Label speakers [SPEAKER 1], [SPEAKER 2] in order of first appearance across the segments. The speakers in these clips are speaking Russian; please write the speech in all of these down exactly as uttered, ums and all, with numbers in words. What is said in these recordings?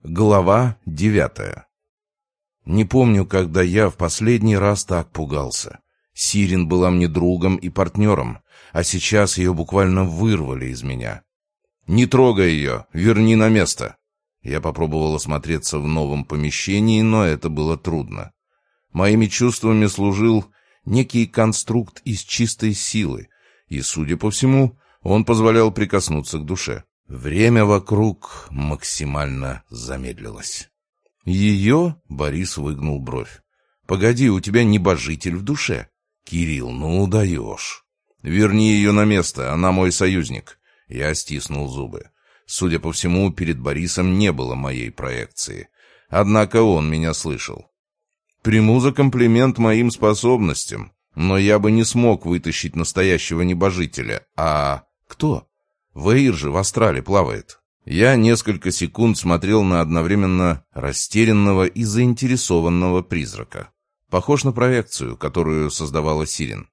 [SPEAKER 1] Глава девятая. Не помню, когда я в последний раз так пугался. Сирин была мне другом и партнером, а сейчас ее буквально вырвали из меня. «Не трогай ее, верни на место!» Я попробовал осмотреться в новом помещении, но это было трудно. Моими чувствами служил некий конструкт из чистой силы, и, судя по всему, он позволял прикоснуться к душе. Время вокруг максимально замедлилось. «Ее?» — Борис выгнул бровь. «Погоди, у тебя небожитель в душе?» «Кирилл, ну даешь!» «Верни ее на место, она мой союзник!» Я стиснул зубы. Судя по всему, перед Борисом не было моей проекции. Однако он меня слышал. «Приму за комплимент моим способностям, но я бы не смог вытащить настоящего небожителя. А кто?» Вэйр же в астрале плавает. Я несколько секунд смотрел на одновременно растерянного и заинтересованного призрака. Похож на проекцию, которую создавала Сирин.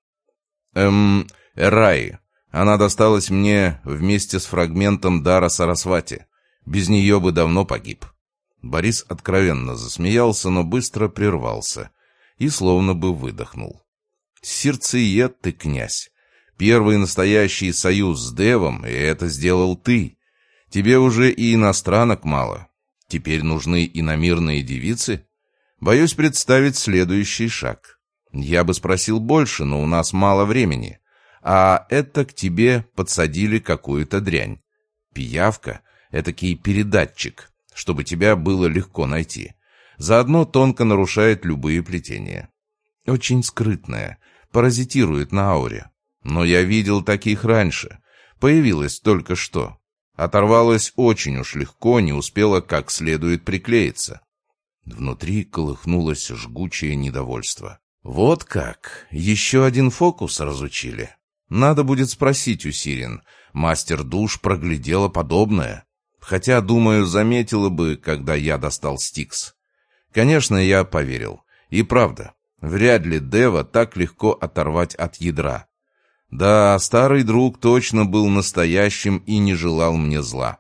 [SPEAKER 1] Эм, Эраи. Она досталась мне вместе с фрагментом дара Сарасвати. Без нее бы давно погиб. Борис откровенно засмеялся, но быстро прервался и словно бы выдохнул. «Сердцеед ты, князь! Первый настоящий союз с Девом, и это сделал ты. Тебе уже и иностранок мало. Теперь нужны иномирные девицы? Боюсь представить следующий шаг. Я бы спросил больше, но у нас мало времени. А это к тебе подсадили какую-то дрянь. Пиявка — этакий передатчик, чтобы тебя было легко найти. Заодно тонко нарушает любые плетения. Очень скрытная, паразитирует на ауре. Но я видел таких раньше. Появилась только что. Оторвалась очень уж легко, не успела как следует приклеиться. Внутри колыхнулось жгучее недовольство. Вот как! Еще один фокус разучили. Надо будет спросить у Сирин. Мастер душ проглядела подобное. Хотя, думаю, заметила бы, когда я достал Стикс. Конечно, я поверил. И правда, вряд ли Дева так легко оторвать от ядра. Да, старый друг точно был настоящим и не желал мне зла.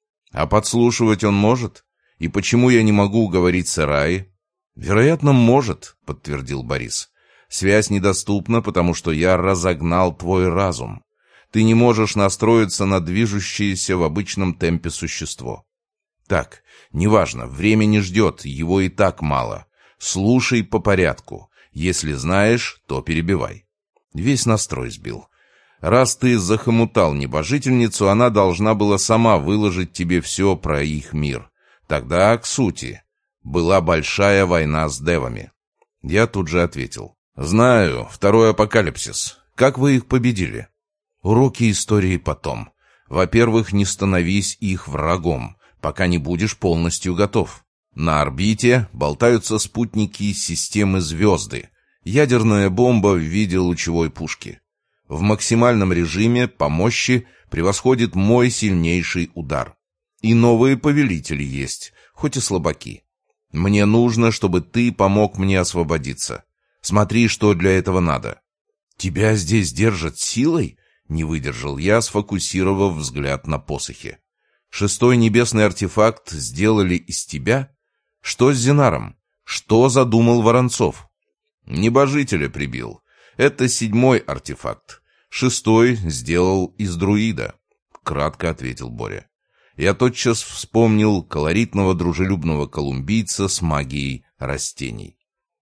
[SPEAKER 1] А подслушивать он может? И почему я не могу говорить с Эраи? Вероятно, может, подтвердил Борис. Связь недоступна, потому что я разогнал твой разум. Ты не можешь настроиться на движущееся в обычном темпе существо. Так, неважно, время не ждет, его и так мало. Слушай по порядку. Если знаешь, то перебивай. Весь настрой сбил. Раз ты захомутал небожительницу, она должна была сама выложить тебе все про их мир. Тогда к сути. Была большая война с девами. Я тут же ответил. Знаю, второй апокалипсис. Как вы их победили? Уроки истории потом. Во-первых, не становись их врагом, пока не будешь полностью готов. На орбите болтаются спутники системы «Звезды». Ядерная бомба в виде лучевой пушки. В максимальном режиме по мощи превосходит мой сильнейший удар. И новые повелители есть, хоть и слабаки. Мне нужно, чтобы ты помог мне освободиться. Смотри, что для этого надо. Тебя здесь держат силой? Не выдержал я, сфокусировав взгляд на посохе. Шестой небесный артефакт сделали из тебя? Что с Зенаром? Что задумал Воронцов? Небожителя прибил. Это седьмой артефакт. Шестой сделал из друида, кратко ответил Боря. Я тотчас вспомнил колоритного дружелюбного колумбийца с магией растений.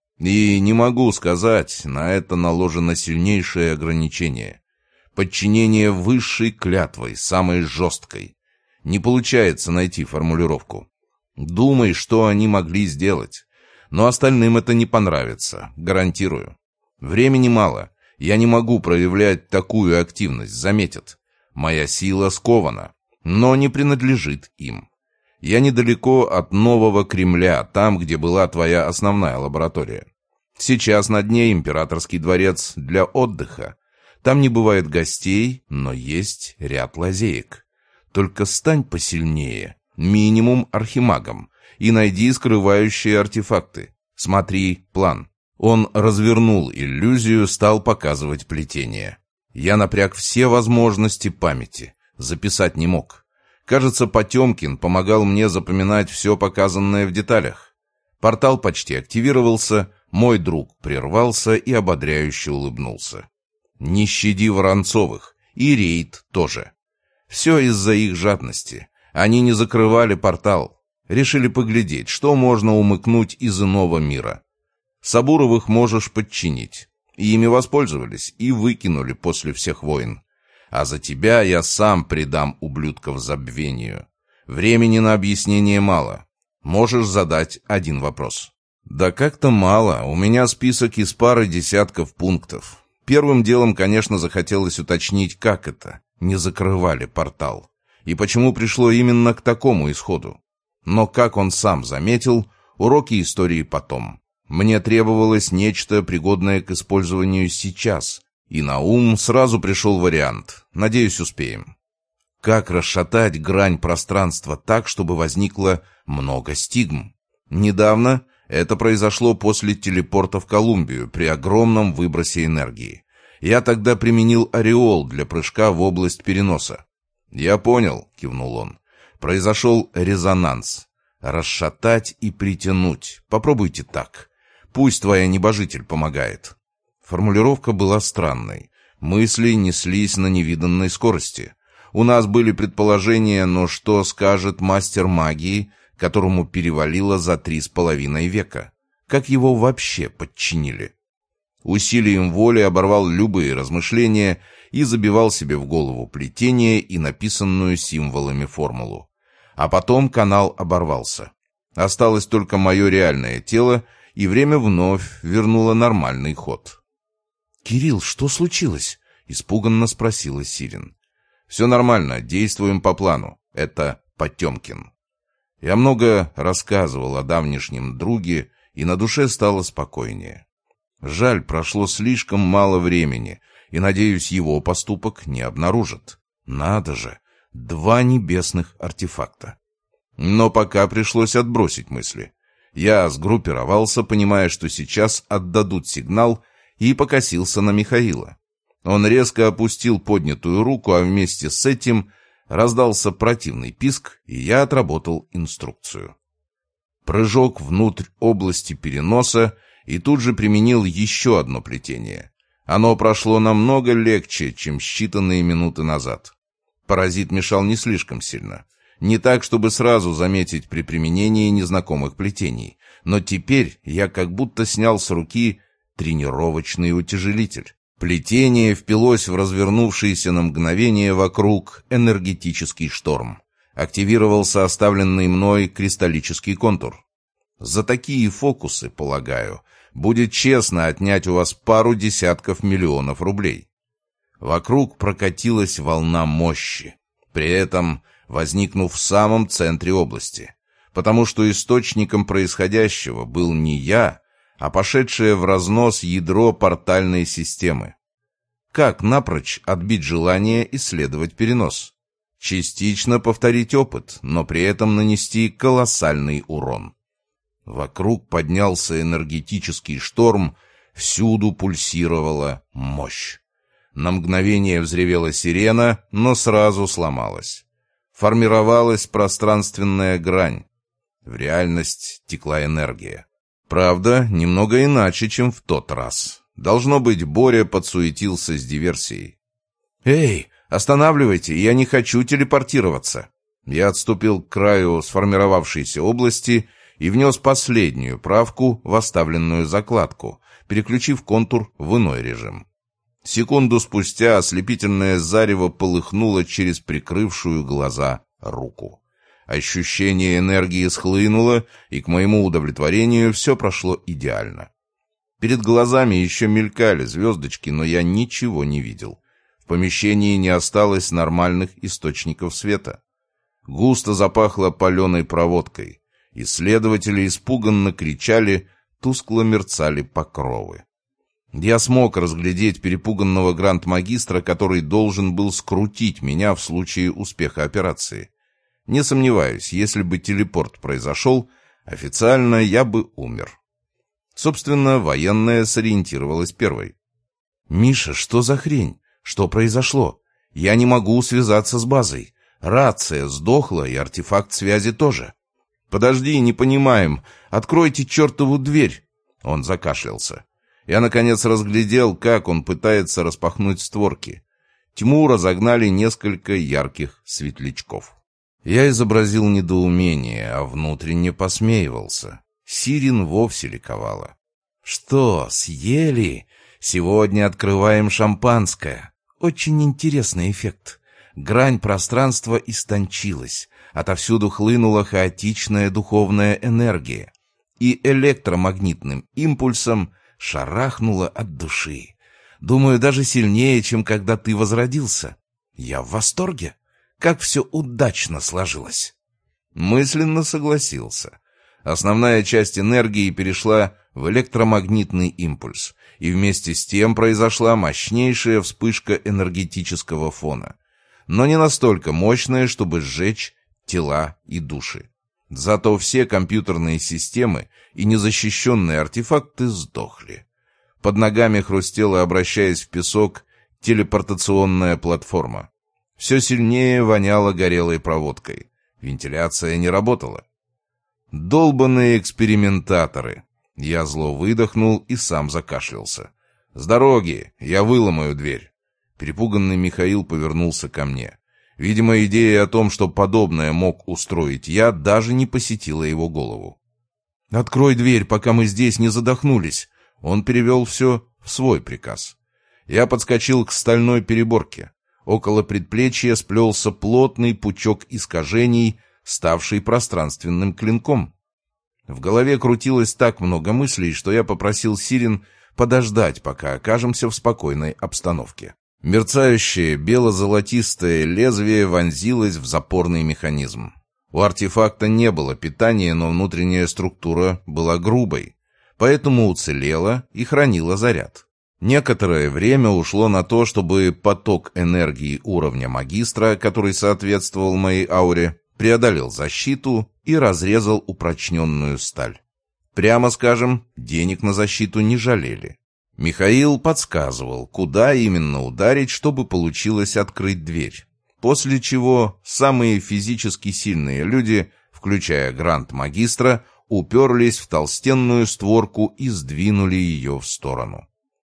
[SPEAKER 1] И не могу сказать, на это наложено сильнейшее ограничение. Подчинение высшей клятвой, самой жесткой. Не получается найти формулировку. Думай, что они могли сделать. Но остальным это не понравится, гарантирую. Времени мало, я не могу проявлять такую активность, заметят. Моя сила скована, но не принадлежит им. Я недалеко от Нового Кремля, там, где была твоя основная лаборатория. Сейчас на дне императорский дворец для отдыха. Там не бывает гостей, но есть ряд лазеек. Только стань посильнее, минимум архимагом, и найди скрывающие артефакты. Смотри план. Он развернул иллюзию, стал показывать плетение. Я напряг все возможности памяти. Записать не мог. Кажется, Потемкин помогал мне запоминать все показанное в деталях. Портал почти активировался, мой друг прервался и ободряюще улыбнулся. Не щади Воронцовых, и рейд тоже. Все из-за их жадности. Они не закрывали портал. Решили поглядеть, что можно умыкнуть из иного мира. Сабуровых можешь подчинить. И ими воспользовались и выкинули после всех войн. А за тебя я сам предам ублюдков забвению. Времени на объяснение мало. Можешь задать один вопрос. Да как-то мало. У меня список из пары десятков пунктов. Первым делом, конечно, захотелось уточнить, как это. Не закрывали портал. И почему пришло именно к такому исходу. Но, как он сам заметил, уроки истории потом. Мне требовалось нечто, пригодное к использованию сейчас. И на ум сразу пришел вариант. Надеюсь, успеем. Как расшатать грань пространства так, чтобы возникло много стигм? Недавно это произошло после телепорта в Колумбию при огромном выбросе энергии. Я тогда применил ореол для прыжка в область переноса. «Я понял», — кивнул он. «Произошел резонанс. Расшатать и притянуть. Попробуйте так. Пусть твоя небожитель помогает». Формулировка была странной. Мысли неслись на невиданной скорости. У нас были предположения, но что скажет мастер магии, которому перевалило за три с половиной века? Как его вообще подчинили? Усилием воли оборвал любые размышления и забивал себе в голову плетение и написанную символами формулу. А потом канал оборвался. Осталось только мое реальное тело, и время вновь вернуло нормальный ход. «Кирилл, что случилось?» — испуганно спросила Сирин. «Все нормально, действуем по плану. Это Потемкин». Я много рассказывал о давнишнем друге, и на душе стало спокойнее. Жаль, прошло слишком мало времени, и, надеюсь, его поступок не обнаружат. Надо же, два небесных артефакта. Но пока пришлось отбросить мысли. Я сгруппировался, понимая, что сейчас отдадут сигнал, и покосился на Михаила. Он резко опустил поднятую руку, а вместе с этим раздался противный писк, и я отработал инструкцию. Прыжок внутрь области переноса, и тут же применил еще одно плетение. Оно прошло намного легче, чем считанные минуты назад. Паразит мешал не слишком сильно. Не так, чтобы сразу заметить при применении незнакомых плетений. Но теперь я как будто снял с руки тренировочный утяжелитель. Плетение впилось в развернувшийся на мгновение вокруг энергетический шторм. Активировался оставленный мной кристаллический контур. За такие фокусы, полагаю, будет честно отнять у вас пару десятков миллионов рублей. Вокруг прокатилась волна мощи, при этом возникнув в самом центре области, потому что источником происходящего был не я, а пошедшее в разнос ядро портальной системы. Как напрочь отбить желание исследовать перенос? Частично повторить опыт, но при этом нанести колоссальный урон. Вокруг поднялся энергетический шторм, всюду пульсировала мощь. На мгновение взревела сирена, но сразу сломалась. Формировалась пространственная грань. В реальность текла энергия. Правда, немного иначе, чем в тот раз. Должно быть, Боря подсуетился с диверсией. «Эй, останавливайте, я не хочу телепортироваться!» Я отступил к краю сформировавшейся области и внес последнюю правку в оставленную закладку, переключив контур в иной режим. Секунду спустя ослепительное зарево полыхнуло через прикрывшую глаза руку. Ощущение энергии схлынуло, и, к моему удовлетворению, все прошло идеально. Перед глазами еще мелькали звездочки, но я ничего не видел. В помещении не осталось нормальных источников света. Густо запахло паленой проводкой. Исследователи испуганно кричали, тускло мерцали покровы. Я смог разглядеть перепуганного гранд-магистра, который должен был скрутить меня в случае успеха операции. Не сомневаюсь, если бы телепорт произошел, официально я бы умер. Собственно, военная сориентировалась первой. «Миша, что за хрень? Что произошло? Я не могу связаться с базой. Рация сдохла, и артефакт связи тоже. «Подожди, не понимаем. Откройте чертову дверь!» Он закашлялся. Я, наконец, разглядел, как он пытается распахнуть створки. Тьму разогнали несколько ярких светлячков. Я изобразил недоумение, а внутренне посмеивался. Сирин вовсе ликовала. «Что, съели? Сегодня открываем шампанское. Очень интересный эффект. Грань пространства истончилась. Отовсюду хлынула хаотичная духовная энергия. И электромагнитным импульсом шарахнула от души. Думаю, даже сильнее, чем когда ты возродился. Я в восторге. Как все удачно сложилось». Мысленно согласился. Основная часть энергии перешла в электромагнитный импульс, и вместе с тем произошла мощнейшая вспышка энергетического фона. Но не настолько мощная, чтобы сжечь тела и души. Зато все компьютерные системы и незащищенные артефакты сдохли. Под ногами хрустела, обращаясь в песок, телепортационная платформа. Все сильнее воняло горелой проводкой. Вентиляция не работала. «Долбаные экспериментаторы!» Я зло выдохнул и сам закашлялся. «С дороги! Я выломаю дверь!» Перепуганный Михаил повернулся ко мне. Видимо, идея о том, что подобное мог устроить я, даже не посетила его голову. «Открой дверь, пока мы здесь не задохнулись!» Он перевел все в свой приказ. Я подскочил к стальной переборке. Около предплечья сплелся плотный пучок искажений, ставший пространственным клинком. В голове крутилось так много мыслей, что я попросил Сирин подождать, пока окажемся в спокойной обстановке. Мерцающее бело-золотистое лезвие вонзилось в запорный механизм. У артефакта не было питания, но внутренняя структура была грубой, поэтому уцелела и хранила заряд. Некоторое время ушло на то, чтобы поток энергии уровня магистра, который соответствовал моей ауре, преодолел защиту и разрезал упрочненную сталь. Прямо скажем, денег на защиту не жалели. Михаил подсказывал, куда именно ударить, чтобы получилось открыть дверь. После чего самые физически сильные люди, включая гранд-магистра, уперлись в толстенную створку и сдвинули ее в сторону.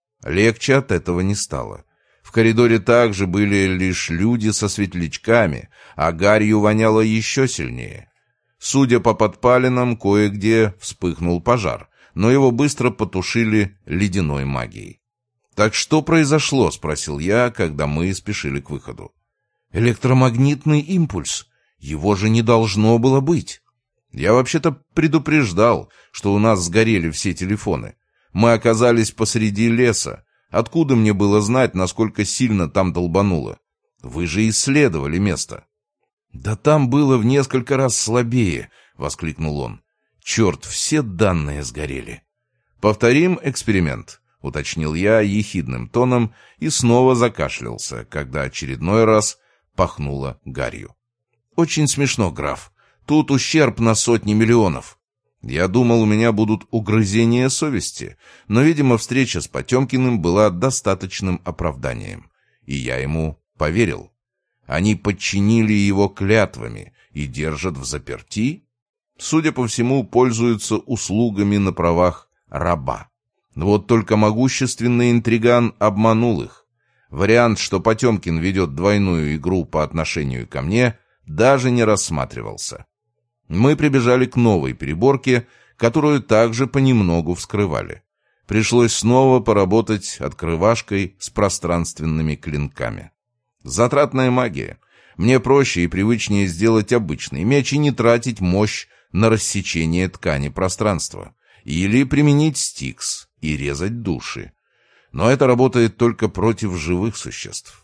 [SPEAKER 1] Легче от этого не стало. В коридоре также были лишь люди со светлячками, а гарью воняло еще сильнее. Судя по подпалинам, кое-где вспыхнул пожар, но его быстро потушили ледяной магией. «Так что произошло?» — спросил я, когда мы спешили к выходу. «Электромагнитный импульс. Его же не должно было быть. Я вообще-то предупреждал, что у нас сгорели все телефоны. Мы оказались посреди леса. Откуда мне было знать, насколько сильно там долбануло? Вы же исследовали место». «Да там было в несколько раз слабее», — воскликнул он. «Черт, все данные сгорели». «Повторим эксперимент», — уточнил я ехидным тоном и снова закашлялся, когда очередной раз пахнуло гарью. «Очень смешно, граф. Тут ущерб на сотни миллионов». Я думал, у меня будут угрызения совести, но, видимо, встреча с Потемкиным была достаточным оправданием, и я ему поверил. Они подчинили его клятвами и держат в заперти. Судя по всему, пользуются услугами на правах раба. Вот только могущественный интриган обманул их. Вариант, что Потемкин ведет двойную игру по отношению ко мне, даже не рассматривался. Мы прибежали к новой переборке, которую также понемногу вскрывали. Пришлось снова поработать открывашкой с пространственными клинками. Затратная магия. Мне проще и привычнее сделать обычный меч и не тратить мощь на рассечение ткани пространства. Или применить стикс и резать души. Но это работает только против живых существ.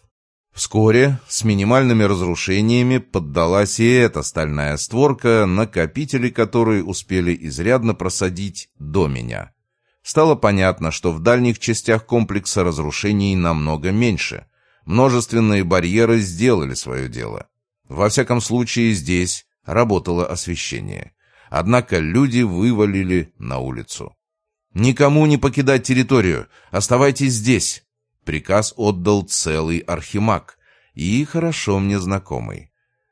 [SPEAKER 1] Вскоре с минимальными разрушениями поддалась и эта стальная створка, накопители которой успели изрядно просадить до меня. Стало понятно, что в дальних частях комплекса разрушений намного меньше. Множественные барьеры сделали свое дело. Во всяком случае, здесь работало освещение. Однако люди вывалили на улицу. «Никому не покидать территорию! Оставайтесь здесь!» Приказ отдал целый архимаг, и хорошо мне знакомый.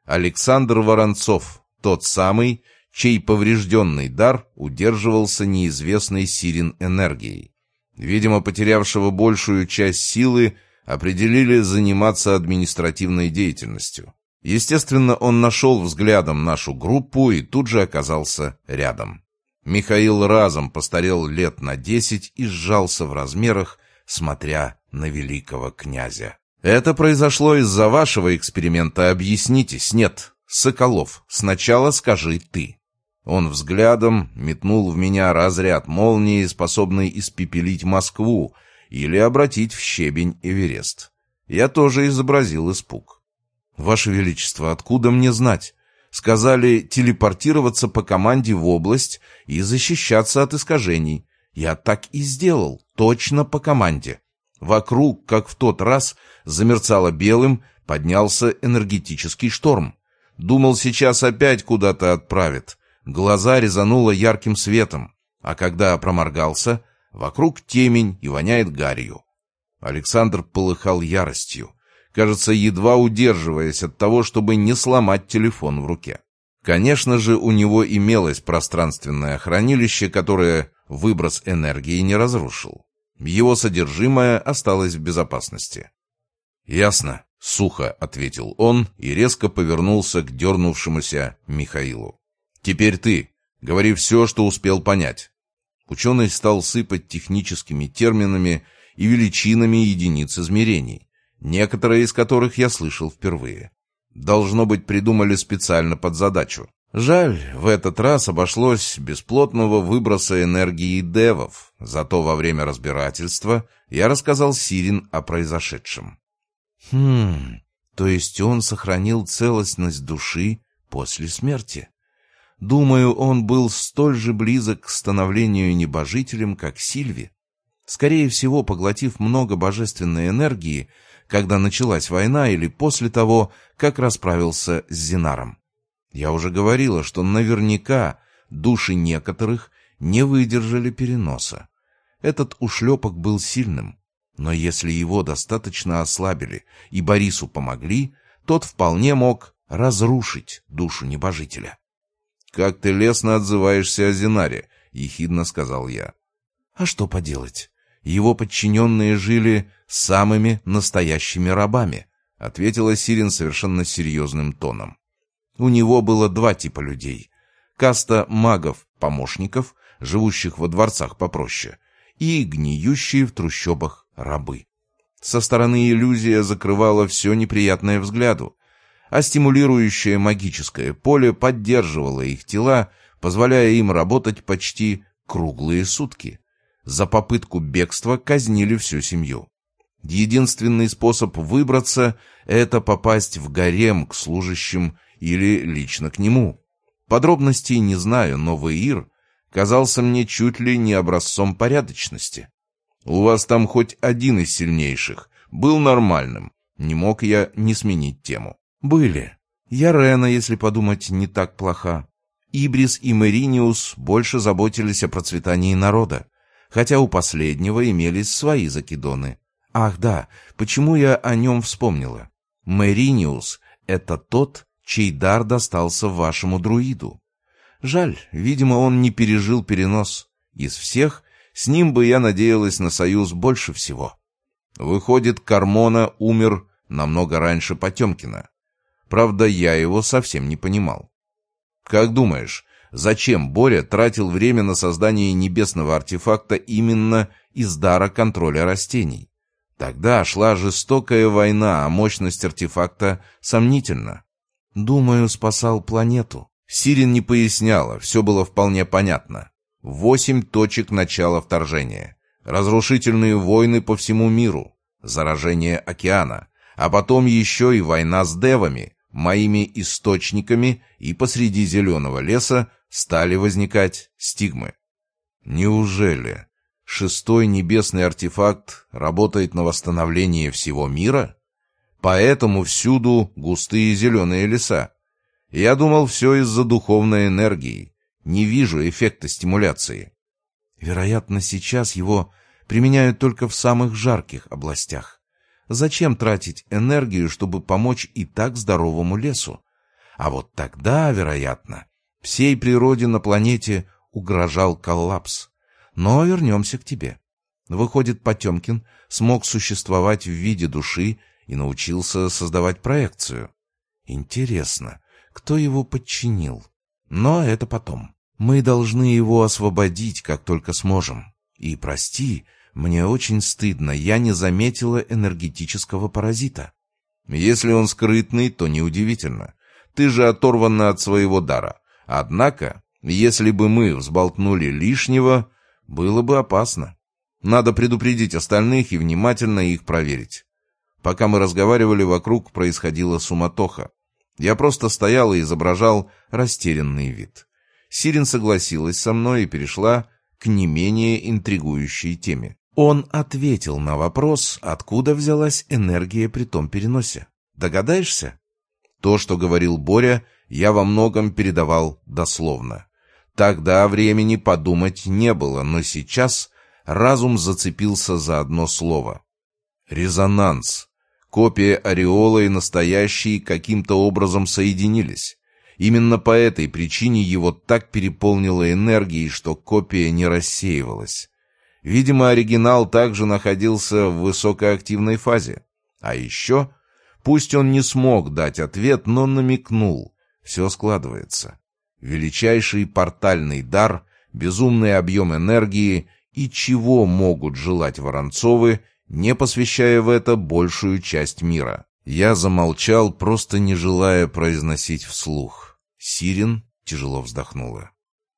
[SPEAKER 1] Александр Воронцов, тот самый, чей поврежденный дар удерживался неизвестной Сирин энергией. Видимо, потерявшего большую часть силы определили заниматься административной деятельностью. Естественно, он нашел взглядом нашу группу и тут же оказался рядом. Михаил разом постарел лет на десять и сжался в размерах, смотря на великого князя. «Это произошло из-за вашего эксперимента, объяснитесь. Нет, Соколов, сначала скажи ты». Он взглядом метнул в меня разряд молнии, способный испепелить Москву или обратить в щебень Эверест. Я тоже изобразил испуг. «Ваше Величество, откуда мне знать? Сказали телепортироваться по команде в область и защищаться от искажений. Я так и сделал, точно по команде. Вокруг, как в тот раз, замерцало белым, поднялся энергетический шторм. Думал, сейчас опять куда-то отправит. Глаза резануло ярким светом, а когда проморгался, вокруг темень и воняет гарью». Александр полыхал яростью, кажется, едва удерживаясь от того, чтобы не сломать телефон в руке. Конечно же, у него имелось пространственное хранилище, которое выброс энергии не разрушил. Его содержимое осталось в безопасности. «Ясно», — сухо ответил он и резко повернулся к дернувшемуся Михаилу. «Теперь ты. Говори все, что успел понять». Ученый стал сыпать техническими терминами и величинами единиц измерений, некоторые из которых я слышал впервые. Должно быть, придумали специально под задачу. Жаль, в этот раз обошлось без плотного выброса энергии девов, зато во время разбирательства я рассказал Сирин о произошедшем. Хм, то есть он сохранил целостность души после смерти. Думаю, он был столь же близок к становлению небожителем, как Сильви. Скорее всего, поглотив много божественной энергии, когда началась война или после того, как расправился с Зинаром. Я уже говорила, что наверняка души некоторых не выдержали переноса. Этот ушлепок был сильным, но если его достаточно ослабили и Борису помогли, тот вполне мог разрушить душу небожителя. «Как ты лестно отзываешься о Зинаре», — ехидно сказал я. «А что поделать? Его подчиненные жили самыми настоящими рабами», — ответила Сирин совершенно серьезным тоном. «У него было два типа людей. Каста магов-помощников, живущих во дворцах попроще, и гниющие в трущобах рабы. Со стороны иллюзия закрывала все неприятное взгляду, а стимулирующее магическое поле поддерживало их тела, позволяя им работать почти круглые сутки. За попытку бегства казнили всю семью. Единственный способ выбраться — это попасть в гарем к служащим или лично к нему. Подробностей не знаю, но Веир казался мне чуть ли не образцом порядочности. «У вас там хоть один из сильнейших был нормальным», не мог я не сменить тему. «Были. Ярена, если подумать, не так плоха. Ибрис и Мериниус больше заботились о процветании народа, хотя у последнего имелись свои закидоны. Ах да, почему я о нем вспомнила? Мериниус — это тот, чей дар достался вашему друиду. Жаль, видимо, он не пережил перенос. Из всех с ним бы я надеялась на союз больше всего. Выходит, Кармона умер намного раньше Потемкина. Правда, я его совсем не понимал. Как думаешь, зачем Боря тратил время на создание небесного артефакта именно из дара контроля растений? Тогда шла жестокая война, а мощность артефакта сомнительна. Думаю, спасал планету. Сирин не поясняла, все было вполне понятно. Восемь точек начала вторжения. Разрушительные войны по всему миру. Заражение океана. А потом еще и война с девами. Моими источниками, и посреди зеленого леса стали возникать стигмы. Неужели шестой небесный артефакт работает на восстановление всего мира? Поэтому всюду густые зеленые леса. Я думал, все из-за духовной энергии. Не вижу эффекта стимуляции. Вероятно, сейчас его применяют только в самых жарких областях. Зачем тратить энергию, чтобы помочь и так здоровому лесу? А вот тогда, вероятно, всей природе на планете угрожал коллапс. Но вернемся к тебе. Выходит, Потемкин смог существовать в виде души и научился создавать проекцию. Интересно, кто его подчинил? Но это потом. Мы должны его освободить, как только сможем. И прости, мне очень стыдно, я не заметила энергетического паразита. Если он скрытный, то неудивительно. Ты же оторвана от своего дара. Однако, если бы мы взболтнули лишнего, было бы опасно. Надо предупредить остальных и внимательно их проверить. Пока мы разговаривали, вокруг происходила суматоха. Я просто стоял и изображал растерянный вид. Сирин согласилась со мной и перешла к не менее интригующей теме. Он ответил на вопрос, откуда взялась энергия при том переносе. Догадаешься? То, что говорил Боря, я во многом передавал дословно. Тогда времени подумать не было, но сейчас разум зацепился за одно слово. Резонанс. Копия ореола и настоящий каким-то образом соединились. Именно по этой причине его так переполнило энергией, что копия не рассеивалась. Видимо, оригинал также находился в высокоактивной фазе. А еще, пусть он не смог дать ответ, но намекнул. Все складывается. Величайший портальный дар, безумный объем энергии и чего могут желать Воронцовы, не посвящая в это большую часть мира. Я замолчал, просто не желая произносить вслух. Сирин тяжело вздохнула.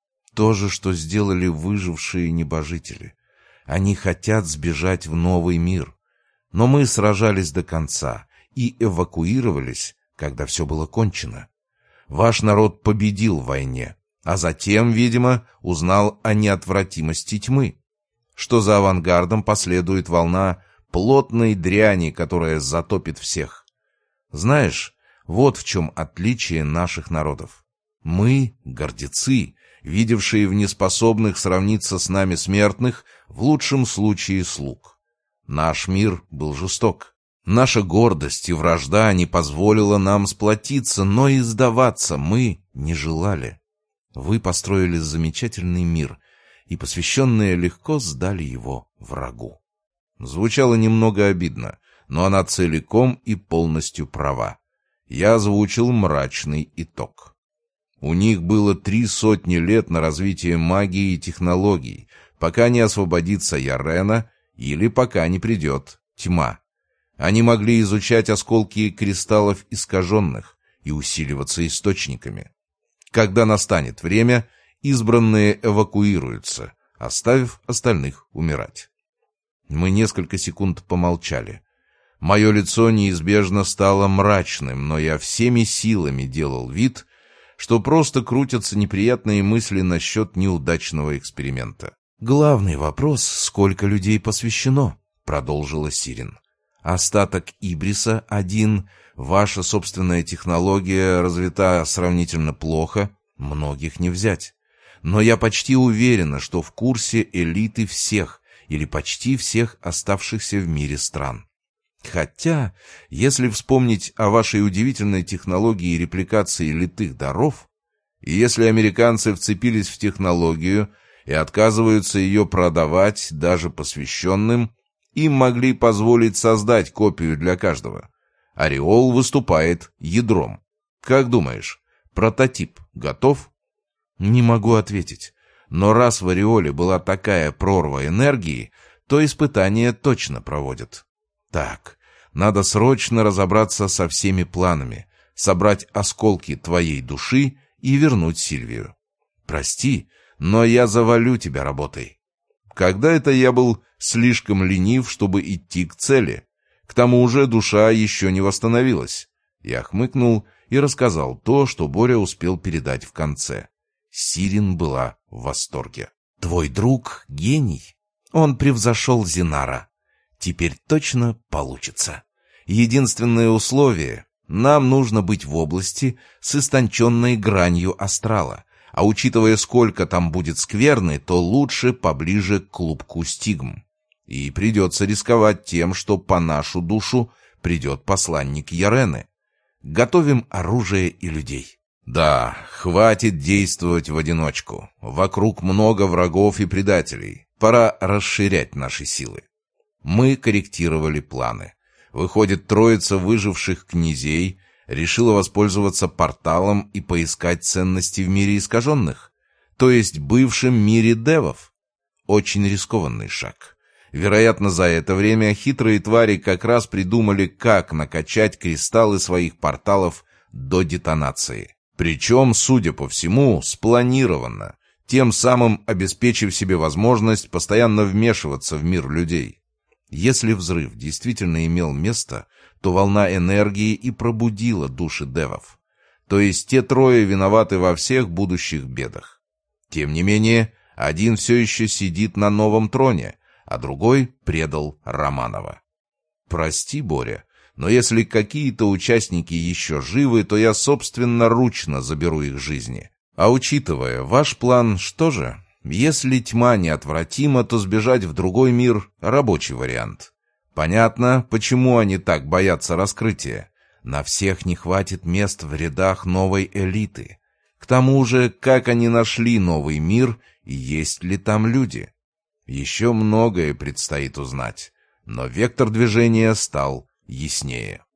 [SPEAKER 1] То же, что сделали выжившие небожители. Они хотят сбежать в новый мир. Но мы сражались до конца и эвакуировались, когда все было кончено. Ваш народ победил в войне, а затем, видимо, узнал о неотвратимости тьмы. Что за авангардом последует волна плотной дряни, которая затопит всех. Знаешь, вот в чем отличие наших народов. Мы — гордецы, видевшие в неспособных сравниться с нами смертных, в лучшем случае слуг. Наш мир был жесток. Наша гордость и вражда не позволила нам сплотиться, но и сдаваться мы не желали. Вы построили замечательный мир, и посвященные легко сдали его врагу. Звучало немного обидно, но она целиком и полностью права. Я озвучил мрачный итог. У них было три сотни лет на развитие магии и технологий, пока не освободится Ярена или пока не придет тьма. Они могли изучать осколки кристаллов искаженных и усиливаться источниками. Когда настанет время, избранные эвакуируются, оставив остальных умирать. Мы несколько секунд помолчали. Мое лицо неизбежно стало мрачным, но я всеми силами делал вид, что просто крутятся неприятные мысли насчет неудачного эксперимента. «Главный вопрос — сколько людей посвящено?» — продолжила Сирин. «Остаток Ибриса один, ваша собственная технология развита сравнительно плохо, многих не взять. Но я почти уверена, что в курсе элиты всех или почти всех оставшихся в мире стран. Хотя, если вспомнить о вашей удивительной технологии репликации литых даров, и если американцы вцепились в технологию и отказываются ее продавать даже посвященным, им могли позволить создать копию для каждого. Ореол выступает ядром. Как думаешь, прототип готов? Не могу ответить. Но раз в Ореоле была такая прорва энергии, то испытания точно проводят. Так, надо срочно разобраться со всеми планами, собрать осколки твоей души и вернуть Сильвию. Прости, но я завалю тебя работой. Когда это я был слишком ленив, чтобы идти к цели? К тому же душа еще не восстановилась. Я хмыкнул и рассказал то, что Боря успел передать в конце. Сирин была в восторге. «Твой друг — гений. Он превзошел Зинара. Теперь точно получится. Единственное условие — нам нужно быть в области с истонченной гранью астрала, а учитывая, сколько там будет скверны, то лучше поближе к клубку стигм. И придется рисковать тем, что по нашу душу придет посланник Ярены. Готовим оружие и людей. Да, хватит действовать в одиночку. Вокруг много врагов и предателей. Пора расширять наши силы. Мы корректировали планы. Выходит, троица выживших князей решила воспользоваться порталом и поискать ценности в мире искаженных, то есть бывшем мире девов. Очень рискованный шаг. Вероятно, за это время хитрые твари как раз придумали, как накачать кристаллы своих порталов до детонации. Причем, судя по всему, спланированно, тем самым обеспечив себе возможность постоянно вмешиваться в мир людей. Если взрыв действительно имел место, то волна энергии и пробудила души девов. То есть те трое виноваты во всех будущих бедах. Тем не менее, один все еще сидит на новом троне, а другой предал Романова. Прости, Боря, но если какие-то участники еще живы, то я собственноручно заберу их жизни. А учитывая ваш план, что же? Если тьма неотвратима, то сбежать в другой мир – рабочий вариант. Понятно, почему они так боятся раскрытия. На всех не хватит мест в рядах новой элиты. К тому же, как они нашли новый мир и есть ли там люди? Еще многое предстоит узнать, но вектор движения стал яснее.